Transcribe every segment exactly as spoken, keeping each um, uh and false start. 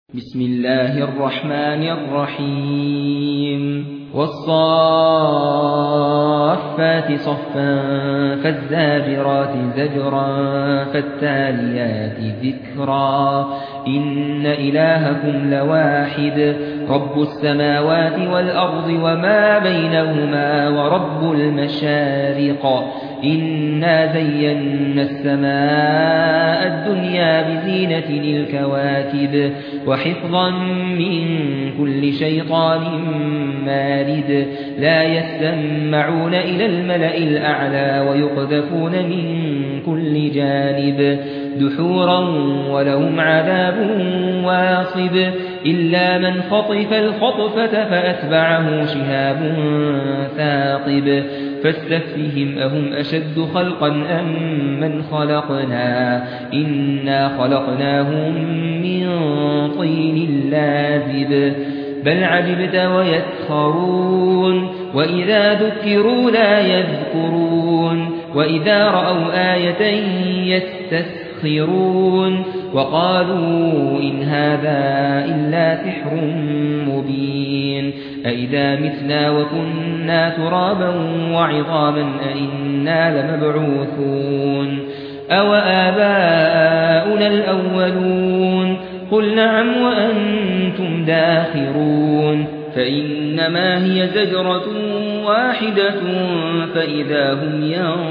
بسم الله الرحمن الرحيم والصافات صفا فالزاجرات زجرا فالتاليات ذكرا إن إلهكم لواحد رب السماوات والأرض وما بينهما ورب المشارق إنا زينا السماء الدنيا بزينة الكواكب وحفظا من كل شيطان مارد لا يستمعون إلى الملأ الأعلى ويقذفون من كل جانب دحورا ولهم عذاب واصب إلا من خطف الخطفة فأتبعه شهاب ثاقب فاستفتهم أهم أشد خلقا أم من خلقنا إنا خلقناهم من طين لازب بل عجبت ويسخرون وإذا ذكروا لا يذكرون وإذا رأوا آية يستسخرون وقالوا إن هذا إلا سحر مبين أئذا متنا وكنا ترابا وعظاما أئنا لمبعوثون أو آباؤنا الأولون قل نعم وأنتم داخرون فإنما هي زجرة واحدة فإذا هم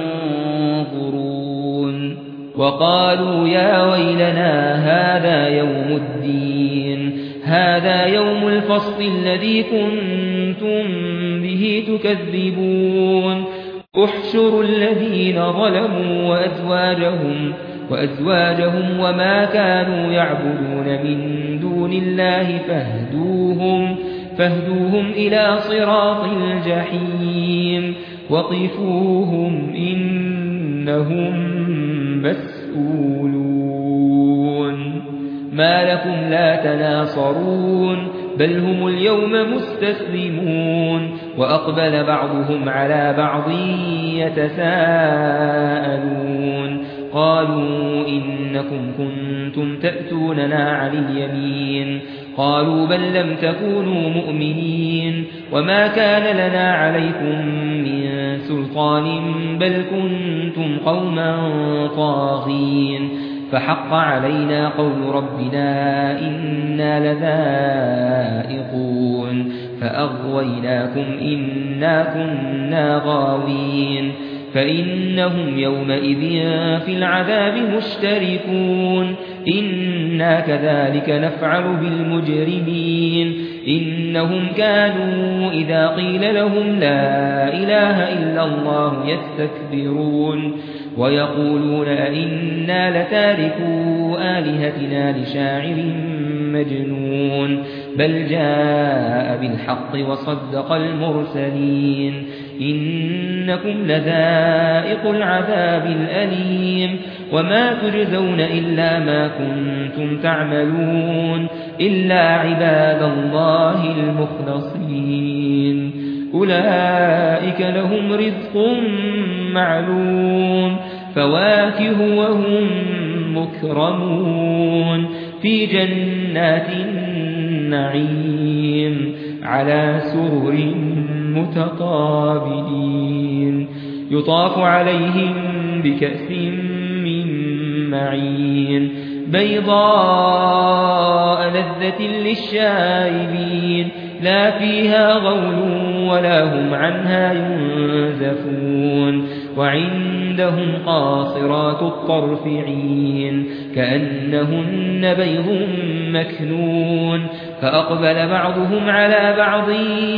ينظرون وقالوا يا ويلنا هذا يوم الدين هذا يوم الفصل الذي كنتم به تكذبون احشروا الذين ظلموا وأزواجهم وأزواجهم وما كانوا يعبدون من دون الله فاهدوهم فاهدوهم إلى صراط الجحيم وقفوهم إنهم مسؤولون ما لكم لا تناصرون بل هم اليوم مستسلمون وأقبل بعضهم على بعض يتساءلون قالوا إنكم كنتم تأتوننا عن اليمين قالوا بل لم تكونوا مؤمنين وما كان لنا عليكم من سلطان بل كنتم قوما طاغين فحق علينا قول ربنا إنا لذائقون فأغويناكم إنا كنا غاوين فإنهم يومئذ في العذاب مشتركون إنا كذلك نفعل بالمجرمين إنهم كانوا إذا قيل لهم لا إله إلا الله يستكبرون ويقولون أئنا لتاركو آلهتنا لشاعر مجنون بل جاء بالحق وصدق المرسلين إنكم لذائق العذاب الأليم وما تجزون إلا ما كنتم تعملون إلا عباد الله المخلصين أولئك لهم رزق معلوم فواكه وهم مكرمون في جنات النعيم على سرر متقابلين يطاف عليهم بكأس من معين بيضاء لذة للشاربين لا فيها غول ولا هم عنها ينزفون وعندهم قاصرات الطرف عين كأنهن بيض مكنون فأقبل بعضهم على بعض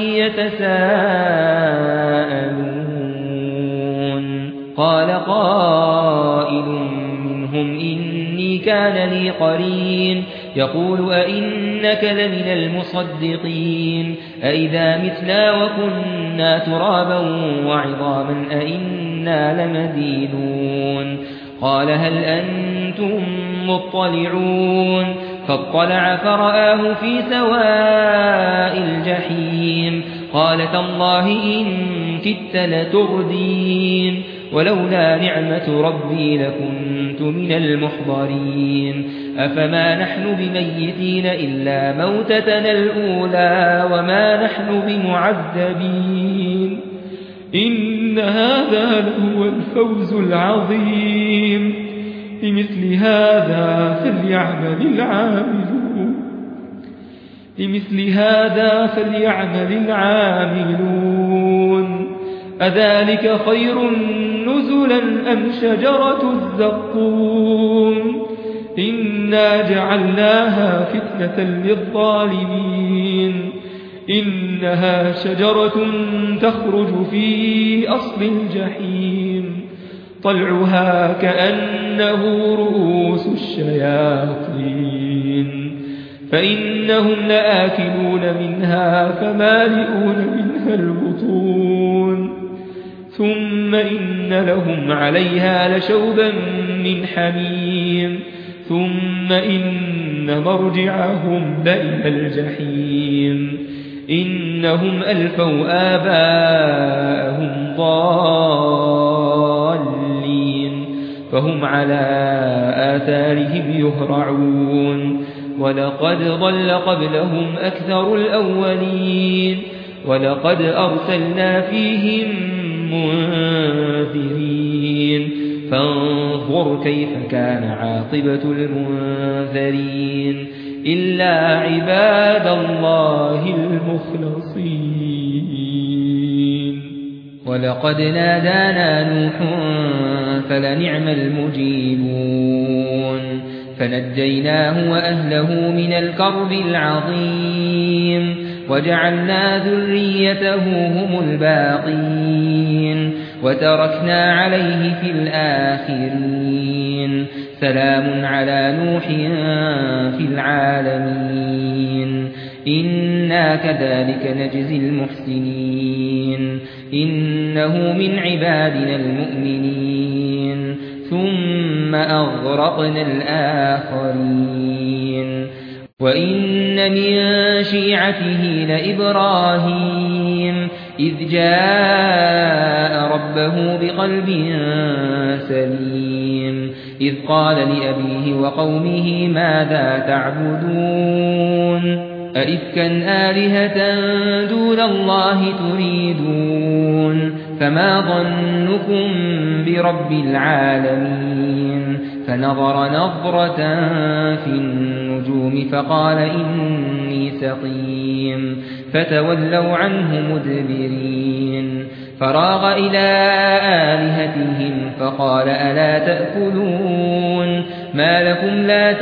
يتساءلون قال قائل منهم إني كان لي قرين يقول أئنك لمن المصدقين أئذا متنا وكنا ترابا وعظاما أئنا لمدينون قال هل أنتم مطلعون فاطلع فرآه في سواء الجحيم قال تالله إن كدت لتردين ولولا نعمة ربي لكنت من المحضرين أفما نحن بميتين إلا موتتنا الأولى وما نحن بمعذبين إن هذا لهو الفوز العظيم لمثل هذا فليعمل العاملون لمثل هذا فليعمل العاملون أذلك خير نزلا أم شجرة الزقوم إنا جعلناها فتنة للظالمين إنها شجرة تخرج في أصل الجحيم طلعها كأنه رؤوس الشياطين فإنهم لآكلون منها فمالئون منها البطون ثم إن لهم عليها لشوبا من حميم ثم إن مرجعهم لإلى الجحيم إنهم ألفوا آباءهم ضالين فهم على آثارهم يهرعون ولقد ضل قبلهم أكثر الأولين ولقد أرسلنا فيهم منذرين فانظر كيف كان عاقبة المنذرين إلا عباد الله المخلصين ولقد نادانا نوح فلنعم المجيبون فنجيناه وأهله من الكرب العظيم وجعلنا ذريته هم الباقين وتركنا عليه في الآخرين سلام على نوح في العالمين إنا كذلك نجزي المحسنين إنه من عبادنا المؤمنين ثم أغرقنا الآخرين وإن من شيعته لإبراهيم إذ جاء ربه بقلب سليم إذ قال لأبيه وقومه ماذا تعبدون أئفكا آلهة دون الله تريدون فما ظنكم برب العالمين فنظر نظرة في النجوم فقال إني سقيم فتولوا عنه مدبرين فراغ إلى آلهتهم فقال ألا تأكلون ما لكم لا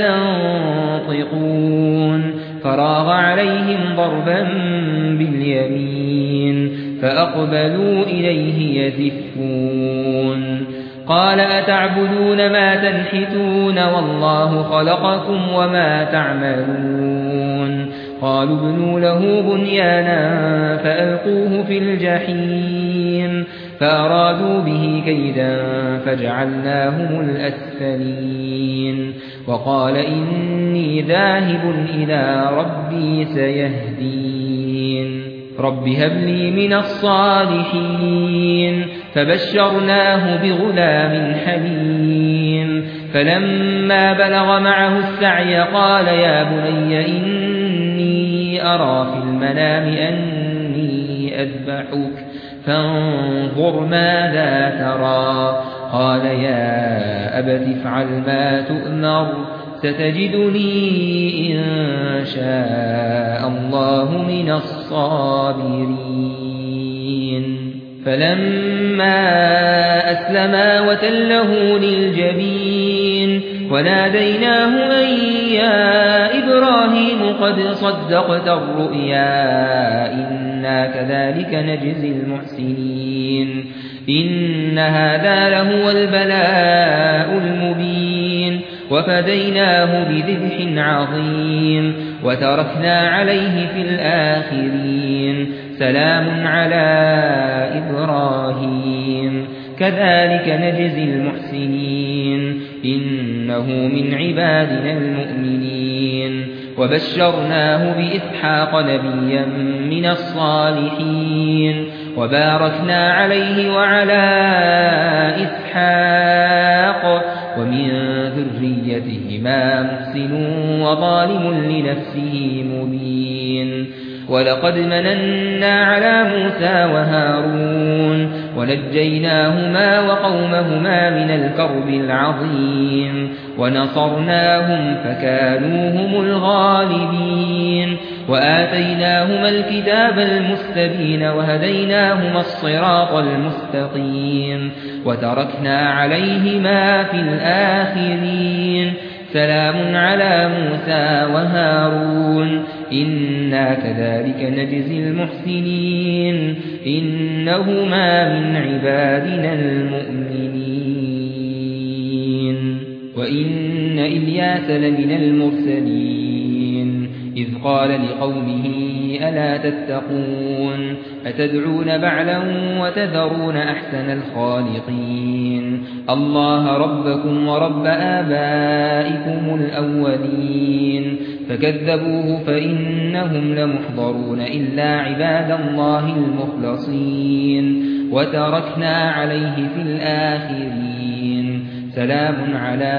تنطقون فراغ عليهم ضربا باليمين فأقبلوا إليه يزفون قال أتعبدون ما تنحتون والله خلقكم وما تعملون قالوا ابنوا له بنيانا فألقوه في الجحيم فأرادوا به كيدا فجعلناهم الأسفلين وقال إني ذاهب إلى ربي سيهدين رب هب لي من الصالحين فبشرناه بغلام حليم فلما بلغ معه السعي قال يا بني إني أرى في المنام أني أذبحك فانظر ماذا ترى قال يا أبت افعل ما تؤمر ستجدني إن شاء الله من الصابرين فلما أسلما وتله للجبين وناديناه أن يا إبراهيم قد صدقت الرؤيا إنا كذلك نجزي المحسنين إن هذا لهو البلاء المبين وفديناه بذبح عظيم وتركنا عليه في الآخرين سلام على إبراهيم كذلك نجزي المحسنين إنه من عبادنا المؤمنين وبشرناه بإسحاق نبيا من الصالحين وباركنا عليه وعلى إسحاق ومن ذريتهما محسن وظالم لنفسه مبين ولقد مننا على موسى وهارون ونجيناهما وقومهما من الكرب العظيم ونصرناهم فكانوا هم الغالبين وآتيناهما الكتاب المستبين وهديناهما الصراط المستقيم وتركنا عليهما في الآخرين سلام على موسى وهارون إنا كذلك نجزي المحسنين إنهما من عبادنا المؤمنين وإن إلياس لمن المرسلين إذ قال لقومه ألا تتقون أتدعون بعلا وتذرون أحسن الخالقين الله ربكم ورب آبائكم الأولين فكذبوه فإنهم لمحضرون إلا عباد الله المخلصين وتركنا عليه في الآخرين سلام على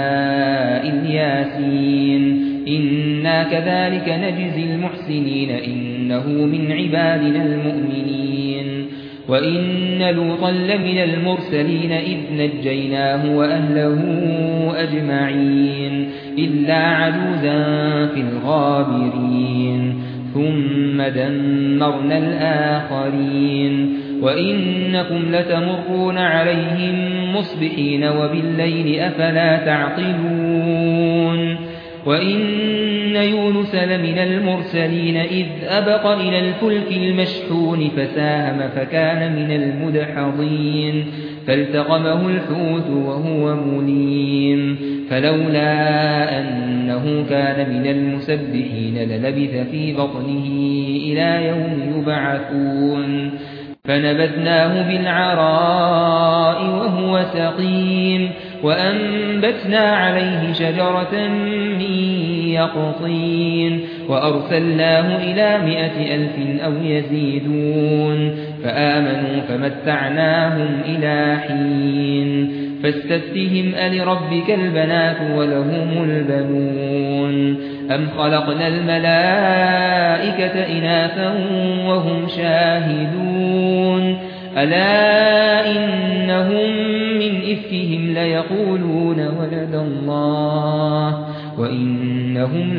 الياسين إنا كذلك نجزي المحسنين إنه من عبادنا المؤمنين وإن لوطا لمن المرسلين إذ نجيناه وأهله أجمعين إلا عجوزا في الغابرين ثم دمرنا الآخرين وإنكم لتمرون عليهم مصبحين وبالليل أفلا تعقلون وإن يونس لمن المرسلين إذ أبق إلى الفلك المشحون فساهم فكان من المدحضين فالتقمه الحوت وهو مليم فلولا أنه كان من المسبحين للبث في بطنه إلى يوم يبعثون فنبذناه بالعراء وهو سقيم وأنبتنا عليه شجرة من يقطين وأرسلناه إلى مائة ألف أو يزيدون فآمنوا فمتعناهم إلى حين فاستفتهم ألربك البنات ولهم البنون أم خلقنا الملائكة إناثا وهم شاهدون ألا إنهم من إفكهم ليقولون ولد الله وإنهم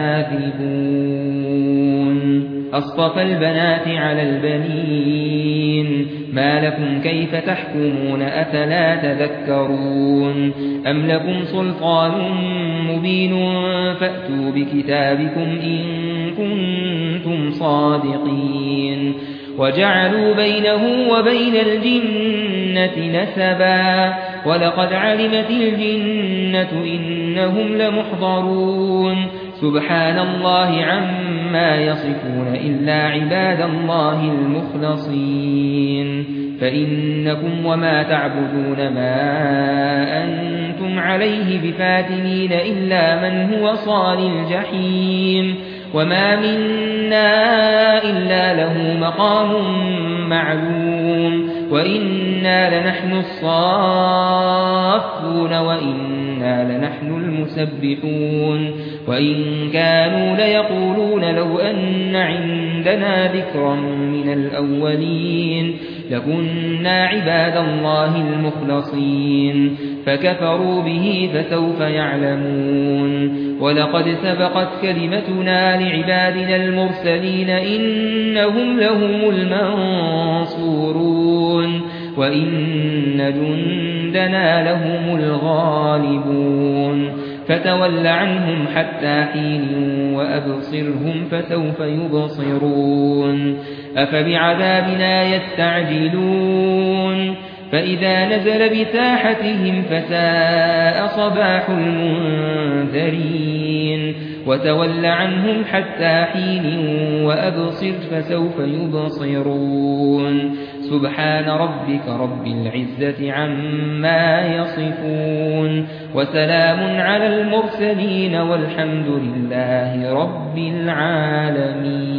لكاذبون أصطفى البنات على البنين ما لكم كيف تحكمون أفلا تذكرون أم لكم سلطان مبين فأتوا بكتابكم إن كنتم صادقين وجعلوا بينه وبين الجنة نسبا ولقد علمت الجنة إنهم لمحضرون سبحان الله عما يصفون إلا عباد الله المخلصين فإنكم وما تعبدون ما أنتم عليه بفاتنين إلا من هو صال الجحيم وما منا إلا له مقام معلوم وإنا لنحن الصافون وإنا لنحن المسبحون وإن كانوا ليقولون لو أن عندنا ذكرا من الأولين لكنا عباد الله المخلصين فكفروا به فسوف يعلمون ولقد سبقت كلمتنا لعبادنا المرسلين إنهم لهم المنصورون وإن جندنا لهم الغالبون فتول عنهم حتى حين وأبصرهم فسوف يبصرون أفبعذابنا يستعجلون فإذا نزل بساحتهم فساء صباح المنذرين وتول عنهم حتى حين وأبصر فسوف يبصرون سبحان ربك رب العزة عما يصفون وسلام على المرسلين والحمد لله رب العالمين.